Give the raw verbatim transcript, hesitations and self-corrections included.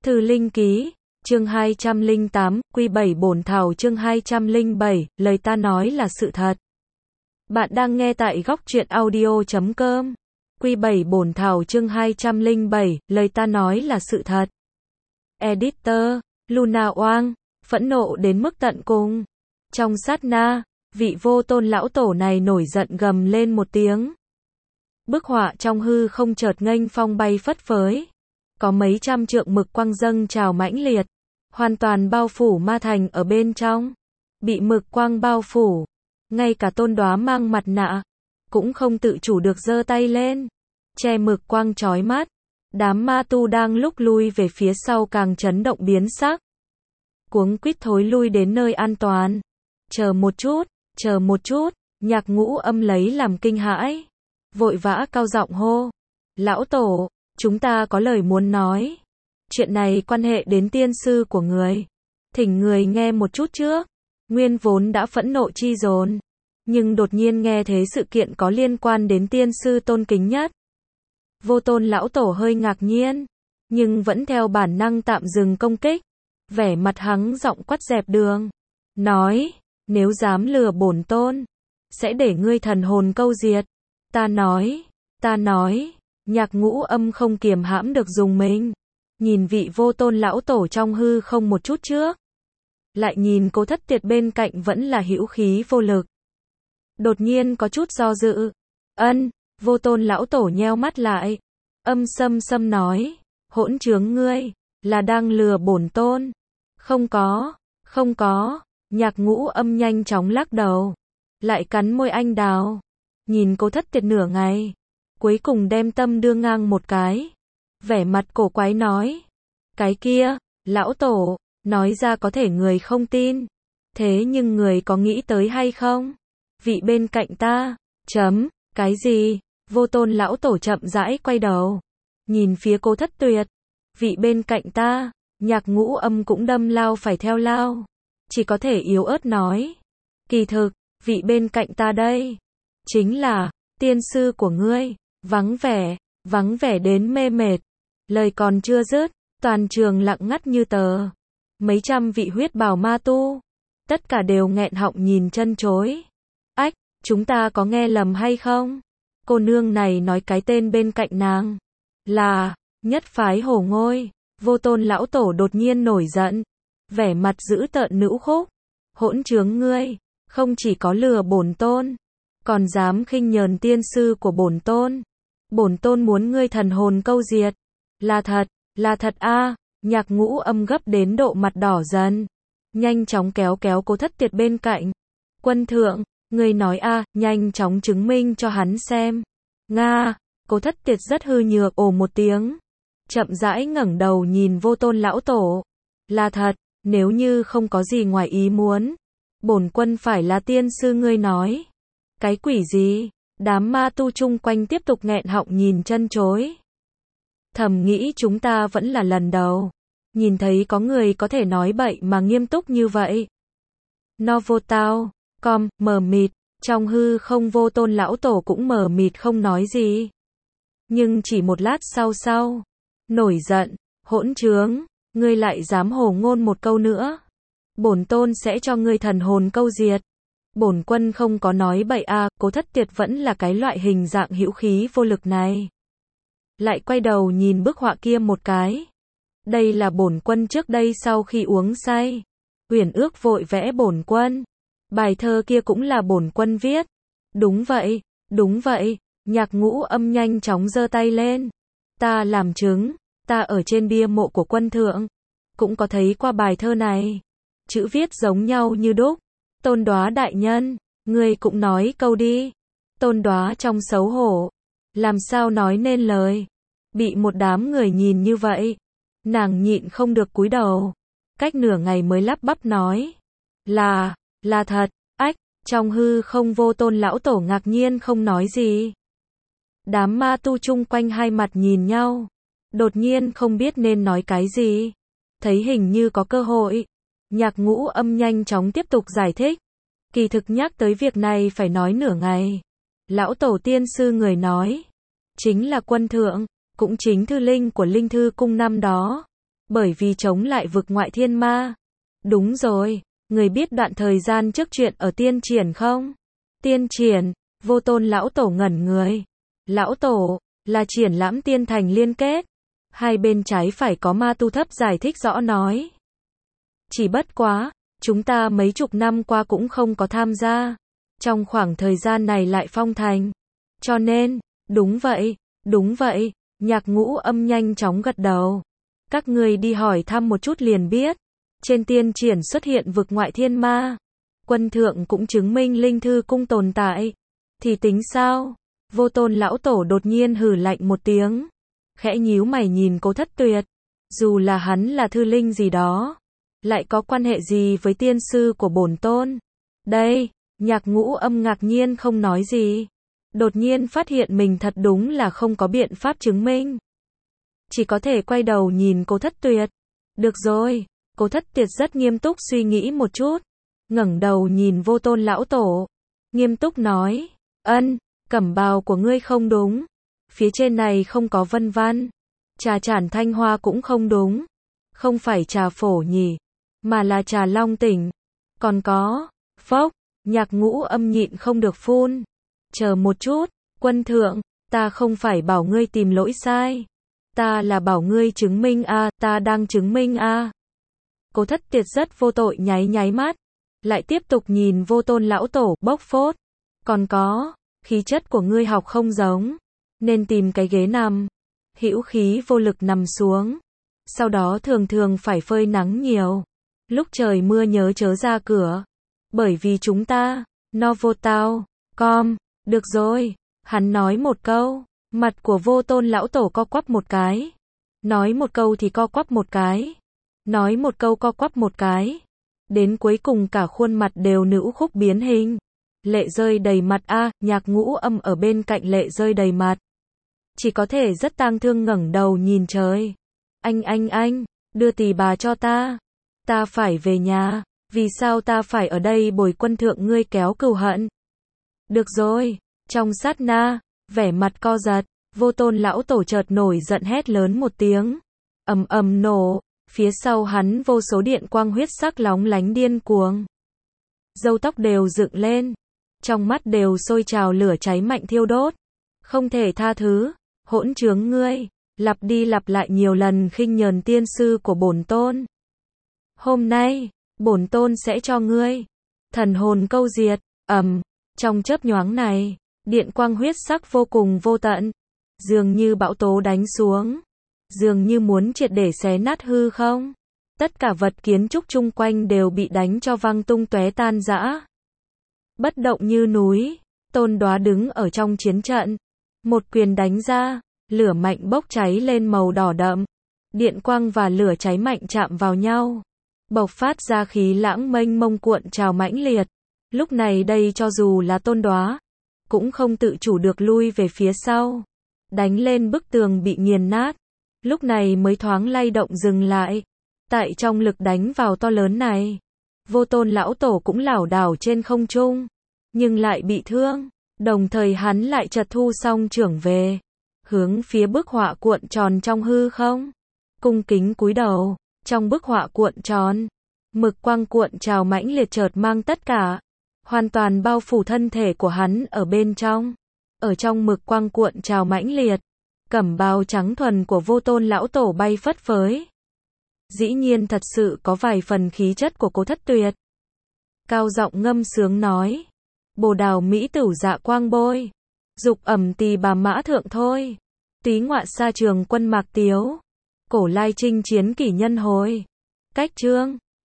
Thư Linh Ký, chương hai trăm lẻ tám, Quy bảy bổn thảo chương hai trăm lẻ bảy, lời ta nói là sự thật. Bạn đang nghe tại góc truyện audio chấm com. Quy bảy bổn thảo chương hai trăm lẻ bảy, lời ta nói là sự thật. Editor, Luna Oang, phẫn nộ đến mức tận cùng. Trong sát na, vị vô tôn lão tổ này nổi giận gầm lên một tiếng. Bức họa trong hư không chợt nghênh phong bay phất phới. Có mấy trăm trượng mực quang dâng trào mãnh liệt, hoàn toàn bao phủ ma thành ở bên trong. Bị mực quang bao phủ, ngay cả tôn đóa mang mặt nạ cũng không tự chủ được giơ tay lên, che mực quang chói mắt. Đám ma tu đang lúc lui về phía sau càng chấn động biến sắc, cuống quýt thối lui đến nơi an toàn. Chờ một chút, chờ một chút, Nhạc Ngũ Âm lấy làm kinh hãi, vội vã cao giọng hô: "Lão tổ, chúng ta có lời muốn nói. Chuyện này quan hệ đến tiên sư của người. Thỉnh người nghe một chút trước." Nguyên vốn đã phẫn nộ chi dồn, nhưng đột nhiên nghe thấy sự kiện có liên quan đến tiên sư tôn kính nhất. Vô tôn lão tổ hơi ngạc nhiên, nhưng vẫn theo bản năng tạm dừng công kích. Vẻ mặt hắng giọng quát dẹp đường, nói: "Nếu dám lừa bổn tôn, sẽ để ngươi thần hồn câu diệt." Ta nói, ta nói, Nhạc Ngũ Âm không kiềm hãm được dùng mình. Nhìn vị vô tôn lão tổ trong hư không một chút trước, lại nhìn Cố Thất Tiệt bên cạnh vẫn là hữu khí vô lực. Đột nhiên có chút do dự. Ân, vô tôn lão tổ nheo mắt lại, âm sâm sâm nói: "Hỗn trướng ngươi, là đang lừa bổn tôn." Không có, không có. Nhạc Ngũ Âm nhanh chóng lắc đầu, lại cắn môi anh đào, nhìn Cố Thất Tiệt nửa ngày, cuối cùng đem tâm đưa ngang một cái, vẻ mặt cổ quái nói: "Cái kia, lão tổ, nói ra có thể người không tin, thế nhưng người có nghĩ tới hay không? Vị bên cạnh ta." Chấm, cái gì? Vô tôn lão tổ chậm rãi quay đầu, nhìn phía Cố Thất Tuyệt. Vị bên cạnh ta, Nhạc Ngũ Âm cũng đâm lao phải theo lao, chỉ có thể yếu ớt nói: "Kỳ thực, vị bên cạnh ta đây, chính là tiên sư của ngươi." Vắng vẻ, vắng vẻ đến mê mệt. Lời còn chưa dứt, toàn trường lặng ngắt như tờ. Mấy trăm vị huyết bào ma tu, tất cả đều nghẹn họng nhìn chân chối. Ách, chúng ta có nghe lầm hay không? Cô nương này nói cái tên bên cạnh nàng là Nhất Phái Hổ Ngôi. Vô tôn lão tổ đột nhiên nổi giận, vẻ mặt dữ tợn nữ khúc: "Hỗn trướng ngươi, không chỉ có lừa bổn tôn, còn dám khinh nhờn tiên sư của bổn tôn. Bổn tôn muốn ngươi thần hồn câu diệt." Là thật, là thật a. À. Nhạc Ngũ Âm gấp đến độ mặt đỏ dần, nhanh chóng kéo kéo Cố Thất Tiệt bên cạnh. "Quân thượng, ngươi nói a, à, nhanh chóng chứng minh cho hắn xem." Nga. Cố Thất Tiệt rất hư nhược ồ một tiếng, chậm rãi ngẩng đầu nhìn vô tôn lão tổ. "Là thật, nếu như không có gì ngoài ý muốn, bổn quân phải là tiên sư ngươi nói." "Cái quỷ gì?" Đám ma tu chung quanh tiếp tục nghẹn họng nhìn chân chối. Thầm nghĩ chúng ta vẫn là lần đầu nhìn thấy có người có thể nói bậy mà nghiêm túc như vậy. Novotao, com, mờ mịt, trong hư không vô tôn lão tổ cũng mờ mịt không nói gì. Nhưng chỉ một lát sau sau, nổi giận: "Hỗn trướng, ngươi lại dám hồ ngôn một câu nữa, bổn tôn sẽ cho ngươi thần hồn câu diệt." Bổn quân không có nói bậy a. À. Cố Thất Tiệt vẫn là cái loại hình dạng hữu khí vô lực này, lại quay đầu nhìn bức họa kia một cái. "Đây là bổn quân trước đây sau khi uống say, uyển ước vội vẽ bổn quân. Bài thơ kia cũng là bổn quân viết." "Đúng vậy, đúng vậy." Nhạc Ngũ Âm nhanh chóng giơ tay lên: "Ta làm chứng, ta ở trên bia mộ của quân thượng cũng có thấy qua bài thơ này, chữ viết giống nhau như đúc." "Tôn Đóa đại nhân, ngươi cũng nói câu đi." Tôn Đóa trong xấu hổ, làm sao nói nên lời. Bị một đám người nhìn như vậy, nàng nhịn không được cúi đầu, cách nửa ngày mới lắp bắp nói: "Là, là thật." Ách, trong hư không vô tôn lão tổ ngạc nhiên không nói gì. Đám ma tu chung quanh hai mặt nhìn nhau, đột nhiên không biết nên nói cái gì. Thấy hình như có cơ hội, Nhạc Ngũ Âm nhanh chóng tiếp tục giải thích: "Kỳ thực nhắc tới việc này phải nói nửa ngày. Lão tổ tiên sư người nói, chính là quân thượng, cũng chính thư linh của Linh Thư Cung năm đó. Bởi vì chống lại vực ngoại thiên ma. Đúng rồi, người biết đoạn thời gian trước chuyện ở Tiên Triển không? Tiên Triển, Vô Tôn lão tổ ngẩn người. Lão tổ, là triển lãm tiên thành liên kết. Hai bên trái phải có ma tu thấp giải thích rõ nói. Chỉ bất quá, chúng ta mấy chục năm qua cũng không có tham gia. Trong khoảng thời gian này lại phong thành. Cho nên, đúng vậy, đúng vậy, Nhạc Ngũ Âm nhanh chóng gật đầu. Các người đi hỏi thăm một chút liền biết. Trên Tiên Triển xuất hiện vực ngoại thiên ma. Quân thượng cũng chứng minh linh thư cung tồn tại. Thì tính sao? Vô Tôn lão tổ đột nhiên hừ lạnh một tiếng. Khẽ nhíu mày nhìn Cố Thất Tuyệt. Dù là hắn là thư linh gì đó. Lại có quan hệ gì với tiên sư của bổn tôn? Đây, Nhạc Ngũ Âm ngạc nhiên không nói gì. Đột nhiên phát hiện mình thật đúng là không có biện pháp chứng minh. Chỉ có thể quay đầu nhìn Cố Thất Tuyệt. Được rồi, Cố Thất Tuyệt rất nghiêm túc suy nghĩ một chút. Ngẩng đầu nhìn Vô Tôn lão tổ. Nghiêm túc nói, ân, cẩm bào của ngươi không đúng. Phía trên này không có vân văn. Trà Trản Thanh Hoa cũng không đúng. Không phải trà phổ nhỉ, mà là trà long tỉnh. Còn có, phốc, Nhạc Ngũ Âm nhịn không được phun. Chờ một chút, quân thượng, ta không phải bảo ngươi tìm lỗi sai. Ta là bảo ngươi chứng minh a, à, ta đang chứng minh a. À. Cố Thất Tuyệt rất vô tội nháy nháy mắt. Lại tiếp tục nhìn Vô Tôn lão tổ, bốc phốt. Còn có, khí chất của ngươi học không giống. Nên tìm cái ghế nằm. Hữu khí vô lực nằm xuống. Sau đó thường thường phải phơi nắng nhiều. Lúc trời mưa nhớ chớ ra cửa. Bởi vì chúng ta, Novotao, com, được rồi. Hắn nói một câu. Mặt của Vô Tôn lão tổ co quắp một cái. Nói một câu thì co quắp một cái. Nói một câu co quắp một cái. Đến cuối cùng cả khuôn mặt đều nữ khúc biến hình. Lệ rơi đầy mặt a, à, Nhạc Ngũ Âm ở bên cạnh lệ rơi đầy mặt. Chỉ có thể rất tang thương ngẩng đầu nhìn trời. Anh anh anh, đưa tỳ bà cho ta. Ta phải về nhà, vì sao ta phải ở đây bồi quân thượng ngươi kéo cừu hận? Được rồi, trong sát na, vẻ mặt co giật, Vô Tôn lão tổ chợt nổi giận hét lớn một tiếng. Ầm ầm nổ, phía sau hắn vô số điện quang huyết sắc lóng lánh điên cuồng. Râu tóc đều dựng lên, trong mắt đều sôi trào lửa cháy mạnh thiêu đốt. Không thể tha thứ, hỗn trướng ngươi, lặp đi lặp lại nhiều lần khinh nhờn tiên sư của bổn tôn. Hôm nay, bổn tôn sẽ cho ngươi thần hồn câu diệt. Ầm, trong chớp nhoáng này, điện quang huyết sắc vô cùng vô tận, dường như bão tố đánh xuống, dường như muốn triệt để xé nát hư không. Tất cả vật kiến trúc chung quanh đều bị đánh cho văng tung tóe tan rã. Bất động như núi, Tôn Đoá đứng ở trong chiến trận, một quyền đánh ra, lửa mạnh bốc cháy lên màu đỏ đậm. Điện quang và lửa cháy mạnh chạm vào nhau, bộc phát ra khí lãng mênh mông cuộn trào mãnh liệt. Lúc này đây cho dù là Tôn Đoá, cũng không tự chủ được lui về phía sau, đánh lên bức tường bị nghiền nát. Lúc này mới thoáng lay động dừng lại. Tại trong lực đánh vào to lớn này, Vô Tôn lão tổ cũng lảo đảo trên không trung, nhưng lại bị thương. Đồng thời hắn lại chợt thu xong trưởng về, hướng phía bức họa cuộn tròn trong hư không, cung kính cúi đầu. Trong bức họa cuộn tròn, mực quang cuộn trào mãnh liệt chợt mang tất cả, hoàn toàn bao phủ thân thể của hắn ở bên trong. Ở trong mực quang cuộn trào mãnh liệt, cẩm bào trắng thuần của Vô Tôn lão tổ bay phất phới. Dĩ nhiên thật sự có vài phần khí chất của Cố Thất Tuyệt. Cao giọng ngâm sướng nói, bồ đào mỹ tửu dạ quang bôi, dục ẩm tỳ bà mã thượng thôi, túy ngoạ sa trường quân mạc tiếu, cổ lai chinh chiến kỷ nhân hồi. Cách chương